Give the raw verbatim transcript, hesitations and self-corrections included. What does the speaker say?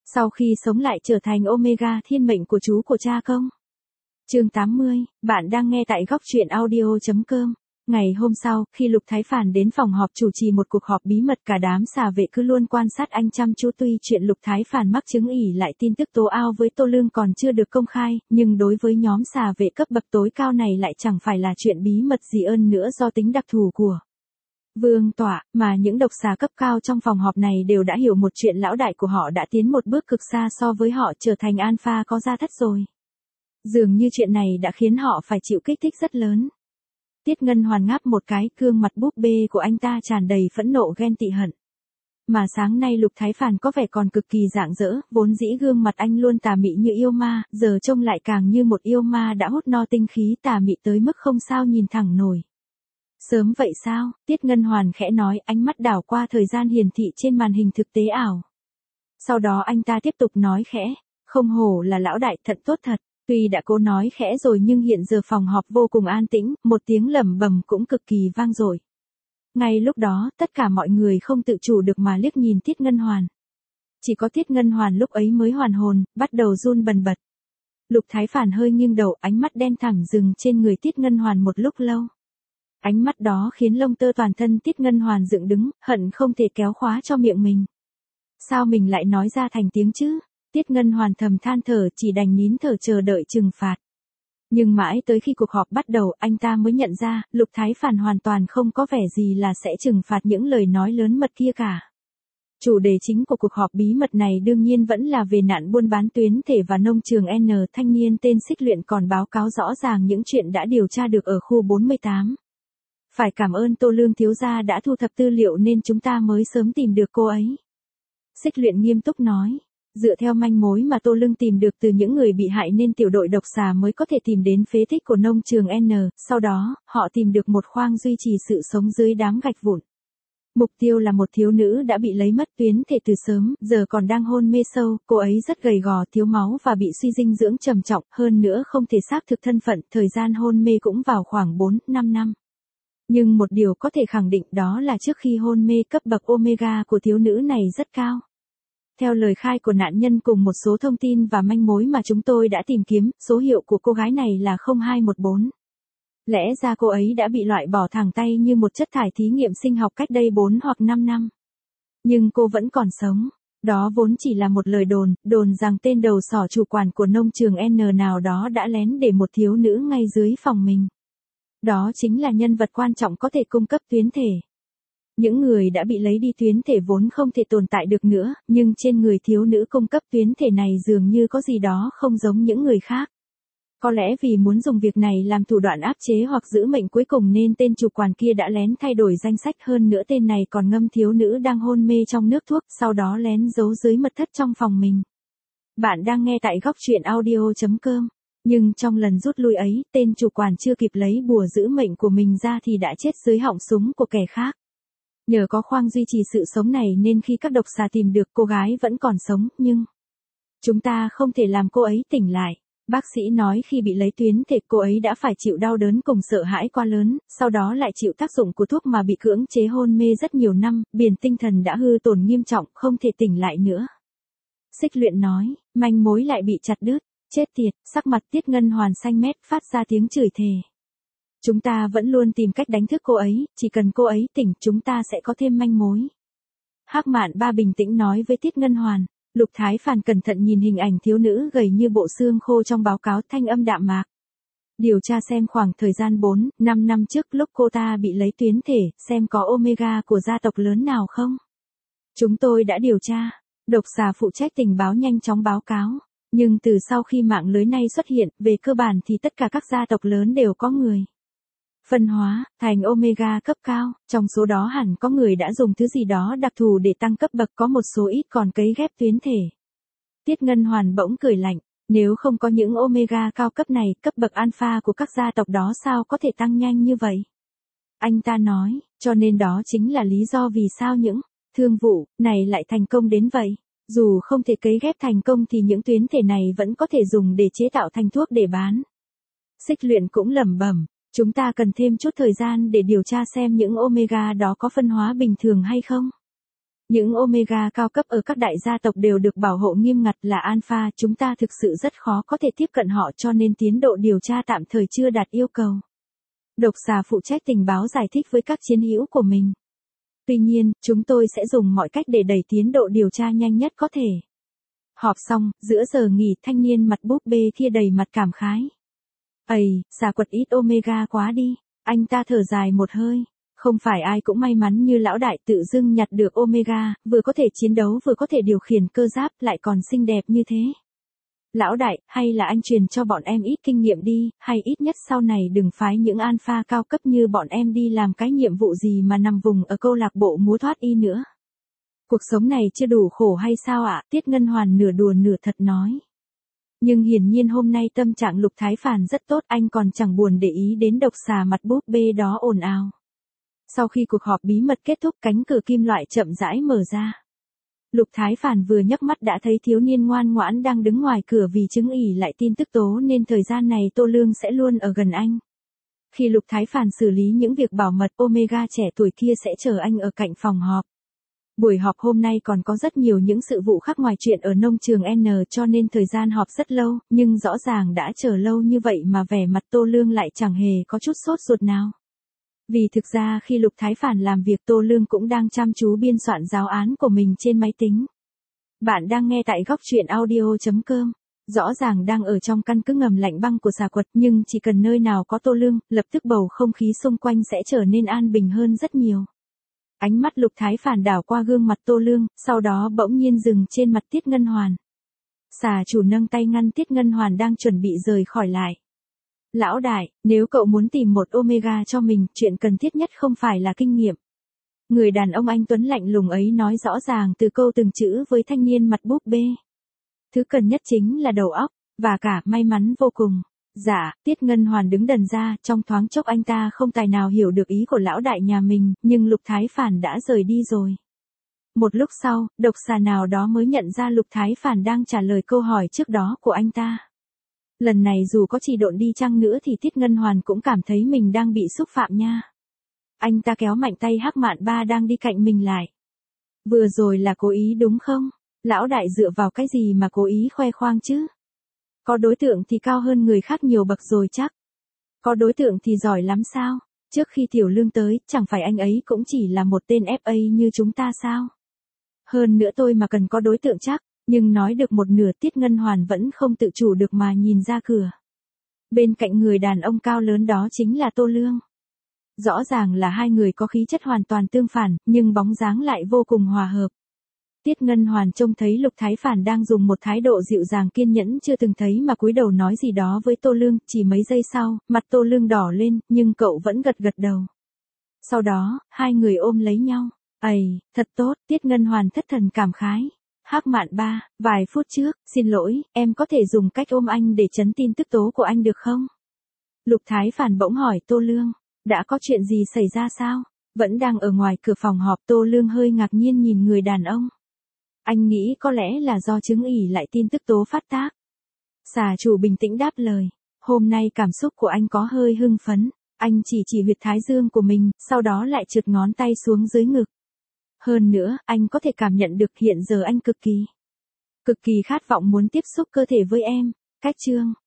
Sau khi sống lại trở thành Omega thiên mệnh của chú của cha không? Chương tám mươi, bạn đang nghe tại góc truyện audio chấm com. Ngày hôm sau, khi Lục Thái Phàn đến phòng họp chủ trì một cuộc họp bí mật, cả đám xà vệ cứ luôn quan sát anh chăm chú. Tuy chuyện Lục Thái Phàn mắc chứng ỉ lại tin tức tố ao với Tô Lương còn chưa được công khai, nhưng đối với nhóm xà vệ cấp bậc tối cao này lại chẳng phải là chuyện bí mật gì ơn nữa, do tính đặc thù của Vương tọa, mà những độc xà cấp cao trong phòng họp này đều đã hiểu một chuyện: lão đại của họ đã tiến một bước cực xa so với họ, trở thành alpha có gia thất rồi. Dường như chuyện này đã khiến họ phải chịu kích thích rất lớn. Tiết Ngân Hoàn ngáp một cái, gương mặt búp bê của anh ta tràn đầy phẫn nộ ghen tị hận. Mà sáng nay Lục Thái Phàn có vẻ còn cực kỳ rạng rỡ, vốn dĩ gương mặt anh luôn tà mị như yêu ma, giờ trông lại càng như một yêu ma đã hút no tinh khí tà mị tới mức không sao nhìn thẳng nổi. Sớm vậy sao? Tiết Ngân Hoàn khẽ nói, ánh mắt đảo qua thời gian hiển thị trên màn hình thực tế ảo. Sau đó anh ta tiếp tục nói khẽ, không hổ là lão đại, thật tốt thật. Tuy đã cố nói khẽ rồi nhưng hiện giờ phòng họp vô cùng an tĩnh, một tiếng lẩm bẩm cũng cực kỳ vang dội. Ngay lúc đó, tất cả mọi người không tự chủ được mà liếc nhìn Tiết Ngân Hoàn. Chỉ có Tiết Ngân Hoàn lúc ấy mới hoàn hồn, bắt đầu run bần bật. Lục Thái Phàn hơi nghiêng đầu, ánh mắt đen thẳm dừng trên người Tiết Ngân Hoàn một lúc lâu. Ánh mắt đó khiến lông tơ toàn thân Tiết Ngân Hoàn dựng đứng, hận không thể kéo khóa cho miệng mình. Sao mình lại nói ra thành tiếng chứ? Tiết Ngân Hoàn thầm than thở, chỉ đành nín thở chờ đợi trừng phạt. Nhưng mãi tới khi cuộc họp bắt đầu, anh ta mới nhận ra, Lục Thái Phàn hoàn toàn không có vẻ gì là sẽ trừng phạt những lời nói lớn mật kia cả. Chủ đề chính của cuộc họp bí mật này đương nhiên vẫn là về nạn buôn bán tuyến thể và nông trường N. Thanh niên tên Xích Luyện còn báo cáo rõ ràng những chuyện đã điều tra được ở khu bốn mươi tám. Phải cảm ơn Tô Lương thiếu gia đã thu thập tư liệu nên chúng ta mới sớm tìm được cô ấy. Xích Luyện nghiêm túc nói. Dựa theo manh mối mà Tô Lương tìm được từ những người bị hại nên tiểu đội độc xà mới có thể tìm đến phế tích của nông trường N, sau đó, họ tìm được một khoang duy trì sự sống dưới đám gạch vụn. Mục tiêu là một thiếu nữ đã bị lấy mất tuyến thể từ sớm, giờ còn đang hôn mê sâu, cô ấy rất gầy gò, thiếu máu và bị suy dinh dưỡng trầm trọng, hơn nữa không thể xác thực thân phận, thời gian hôn mê cũng vào khoảng bốn năm năm. Nhưng một điều có thể khẳng định đó là trước khi hôn mê cấp bậc Omega của thiếu nữ này rất cao. Theo lời khai của nạn nhân cùng một số thông tin và manh mối mà chúng tôi đã tìm kiếm, số hiệu của cô gái này là không hai một bốn. Lẽ ra cô ấy đã bị loại bỏ thẳng tay như một chất thải thí nghiệm sinh học cách đây bốn hoặc năm năm. Nhưng cô vẫn còn sống. Đó vốn chỉ là một lời đồn, đồn rằng tên đầu sỏ chủ quản của nông trường N nào đó đã lén để một thiếu nữ ngay dưới phòng mình. Đó chính là nhân vật quan trọng có thể cung cấp tuyến thể. Những người đã bị lấy đi tuyến thể vốn không thể tồn tại được nữa, nhưng trên người thiếu nữ cung cấp tuyến thể này dường như có gì đó không giống những người khác. Có lẽ vì muốn dùng việc này làm thủ đoạn áp chế hoặc giữ mệnh cuối cùng nên tên chủ quản kia đã lén thay đổi danh sách, hơn nữa tên này còn ngâm thiếu nữ đang hôn mê trong nước thuốc, sau đó lén giấu dưới mật thất trong phòng mình. Bạn đang nghe tại góc truyện audio chấm com. Nhưng trong lần rút lui ấy, tên chủ quản chưa kịp lấy bùa giữ mệnh của mình ra thì đã chết dưới họng súng của kẻ khác. Nhờ có khoang duy trì sự sống này nên khi các độc xà tìm được cô gái vẫn còn sống, nhưng chúng ta không thể làm cô ấy tỉnh lại. Bác sĩ nói khi bị lấy tuyến thể cô ấy đã phải chịu đau đớn cùng sợ hãi quá lớn, sau đó lại chịu tác dụng của thuốc mà bị cưỡng chế hôn mê rất nhiều năm, biển tinh thần đã hư tổn nghiêm trọng, không thể tỉnh lại nữa. Xích Luyện nói, manh mối lại bị chặt đứt, chết tiệt, sắc mặt Tiết Ngân Hoàn xanh mét phát ra tiếng chửi thề. Chúng ta vẫn luôn tìm cách đánh thức cô ấy, chỉ cần cô ấy tỉnh chúng ta sẽ có thêm manh mối. Hắc Mạn Ba bình tĩnh nói với Tiết Ngân Hoàn. Lục Thái Phàn cẩn thận nhìn hình ảnh thiếu nữ gầy như bộ xương khô trong báo cáo, thanh âm đạm mạc. Điều tra xem khoảng thời gian bốn, năm năm trước lúc cô ta bị lấy tuyến thể, xem có Omega của gia tộc lớn nào không. Chúng tôi đã điều tra. Độc xà phụ trách tình báo nhanh chóng báo cáo. Nhưng từ sau khi mạng lưới này xuất hiện, về cơ bản thì tất cả các gia tộc lớn đều có người phân hóa thành Omega cấp cao, trong số đó hẳn có người đã dùng thứ gì đó đặc thù để tăng cấp bậc, có một số ít còn cấy ghép tuyến thể. Tiết Ngân Hoàn bỗng cười lạnh, nếu không có những Omega cao cấp này, cấp bậc alpha của các gia tộc đó sao có thể tăng nhanh như vậy? Anh ta nói, cho nên đó chính là lý do vì sao những thương vụ này lại thành công đến vậy. Dù không thể cấy ghép thành công thì những tuyến thể này vẫn có thể dùng để chế tạo thành thuốc để bán. Xích Luyện cũng lẩm bẩm. Chúng ta cần thêm chút thời gian để điều tra xem những Omega đó có phân hóa bình thường hay không. Những Omega cao cấp ở các đại gia tộc đều được bảo hộ nghiêm ngặt là Alpha, chúng ta thực sự rất khó có thể tiếp cận họ cho nên tiến độ điều tra tạm thời chưa đạt yêu cầu. Độc xà phụ trách tình báo giải thích với các chiến hữu của mình. Tuy nhiên, chúng tôi sẽ dùng mọi cách để đẩy tiến độ điều tra nhanh nhất có thể. Họp xong, giữa giờ nghỉ thanh niên mặt búp bê kia đầy mặt cảm khái. Ây, xà quật ít Omega quá đi, anh ta thở dài một hơi. Không phải ai cũng may mắn như lão đại tự dưng nhặt được Omega, vừa có thể chiến đấu vừa có thể điều khiển cơ giáp lại còn xinh đẹp như thế. Lão đại, hay là anh truyền cho bọn em ít kinh nghiệm đi, hay ít nhất sau này đừng phái những alpha cao cấp như bọn em đi làm cái nhiệm vụ gì mà nằm vùng ở câu lạc bộ múa thoát y nữa. Cuộc sống này chưa đủ khổ hay sao ạ? Tiết Ngân Hoàn nửa đùa nửa thật nói. Nhưng hiển nhiên hôm nay tâm trạng Lục Thái Phàn rất tốt, anh còn chẳng buồn để ý đến độc xà mặt búp bê đó ồn ào. Sau khi cuộc họp bí mật kết thúc, cánh cửa kim loại chậm rãi mở ra. Lục Thái Phàn vừa nhấc mắt đã thấy thiếu niên ngoan ngoãn đang đứng ngoài cửa vì chứng ỉ lại tin tức tố nên thời gian này Tô Lương sẽ luôn ở gần anh. Khi Lục Thái Phàn xử lý những việc bảo mật, Omega trẻ tuổi kia sẽ chờ anh ở cạnh phòng họp. Buổi họp hôm nay còn có rất nhiều những sự vụ khác ngoài chuyện ở nông trường N cho nên thời gian họp rất lâu, nhưng rõ ràng đã chờ lâu như vậy mà vẻ mặt Tô Lương lại chẳng hề có chút sốt ruột nào. Vì thực ra khi Lục Thái Phàn làm việc Tô Lương cũng đang chăm chú biên soạn giáo án của mình trên máy tính. Bạn đang nghe tại góc truyện audio chấm com. Rõ ràng đang ở trong căn cứ ngầm lạnh băng của xà quật nhưng chỉ cần nơi nào có Tô Lương, lập tức bầu không khí xung quanh sẽ trở nên an bình hơn rất nhiều. Ánh mắt Lục Thái Phàn đảo qua gương mặt Tô Lương, sau đó bỗng nhiên dừng trên mặt Tiết Ngân Hoàn. Xà chủ nâng tay ngăn Tiết Ngân Hoàn đang chuẩn bị rời khỏi lại. Lão đại, nếu cậu muốn tìm một Omega cho mình, chuyện cần thiết nhất không phải là kinh nghiệm. Người đàn ông anh tuấn lạnh lùng ấy nói rõ ràng từ câu từng chữ với thanh niên mặt búp bê. Thứ cần nhất chính là đầu óc, và cả may mắn vô cùng. Dạ, Tiết Ngân Hoàn đứng đần ra, trong thoáng chốc anh ta không tài nào hiểu được ý của lão đại nhà mình, nhưng Lục Thái Phàn đã rời đi rồi. Một lúc sau, độc xà nào đó mới nhận ra Lục Thái Phàn đang trả lời câu hỏi trước đó của anh ta. Lần này dù có chỉ độn đi chăng nữa thì Tiết Ngân Hoàn cũng cảm thấy mình đang bị xúc phạm nha. Anh ta kéo mạnh tay Hắc Mạn Ba đang đi cạnh mình lại. Vừa rồi là cố ý đúng không? Lão đại dựa vào cái gì mà cố ý khoe khoang chứ? Có đối tượng thì cao hơn người khác nhiều bậc rồi chắc. Có đối tượng thì giỏi lắm sao? Trước khi Tiểu Lương tới, chẳng phải anh ấy cũng chỉ là một tên ép a như chúng ta sao? Hơn nữa tôi mà cần có đối tượng chắc. Nhưng nói được một nửa Tiết Ngân Hoàn vẫn không tự chủ được mà nhìn ra cửa. Bên cạnh người đàn ông cao lớn đó chính là Tô Lương. Rõ ràng là hai người có khí chất hoàn toàn tương phản, nhưng bóng dáng lại vô cùng hòa hợp. Tiết Ngân Hoàn trông thấy Lục Thái Phàn đang dùng một thái độ dịu dàng kiên nhẫn chưa từng thấy mà cúi đầu nói gì đó với Tô Lương, chỉ mấy giây sau, mặt Tô Lương đỏ lên, nhưng cậu vẫn gật gật đầu. Sau đó, hai người ôm lấy nhau. Ây, thật tốt, Tiết Ngân Hoàn thất thần cảm khái. Hắc Mạn Ba, vài phút trước, xin lỗi, em có thể dùng cách ôm anh để chấn tin tức tố của anh được không? Lục Thái Phàn bỗng hỏi Tô Lương, đã có chuyện gì xảy ra sao? Vẫn đang ở ngoài cửa phòng họp Tô Lương hơi ngạc nhiên nhìn người đàn ông. Anh nghĩ có lẽ là do chứng ỉ lại tin tức tố phát tác. Xà chủ bình tĩnh đáp lời, hôm nay cảm xúc của anh có hơi hưng phấn, anh chỉ chỉ huyệt thái dương của mình, sau đó lại trượt ngón tay xuống dưới ngực. Hơn nữa, anh có thể cảm nhận được hiện giờ anh cực kỳ, cực kỳ khát vọng muốn tiếp xúc cơ thể với em. Cách chương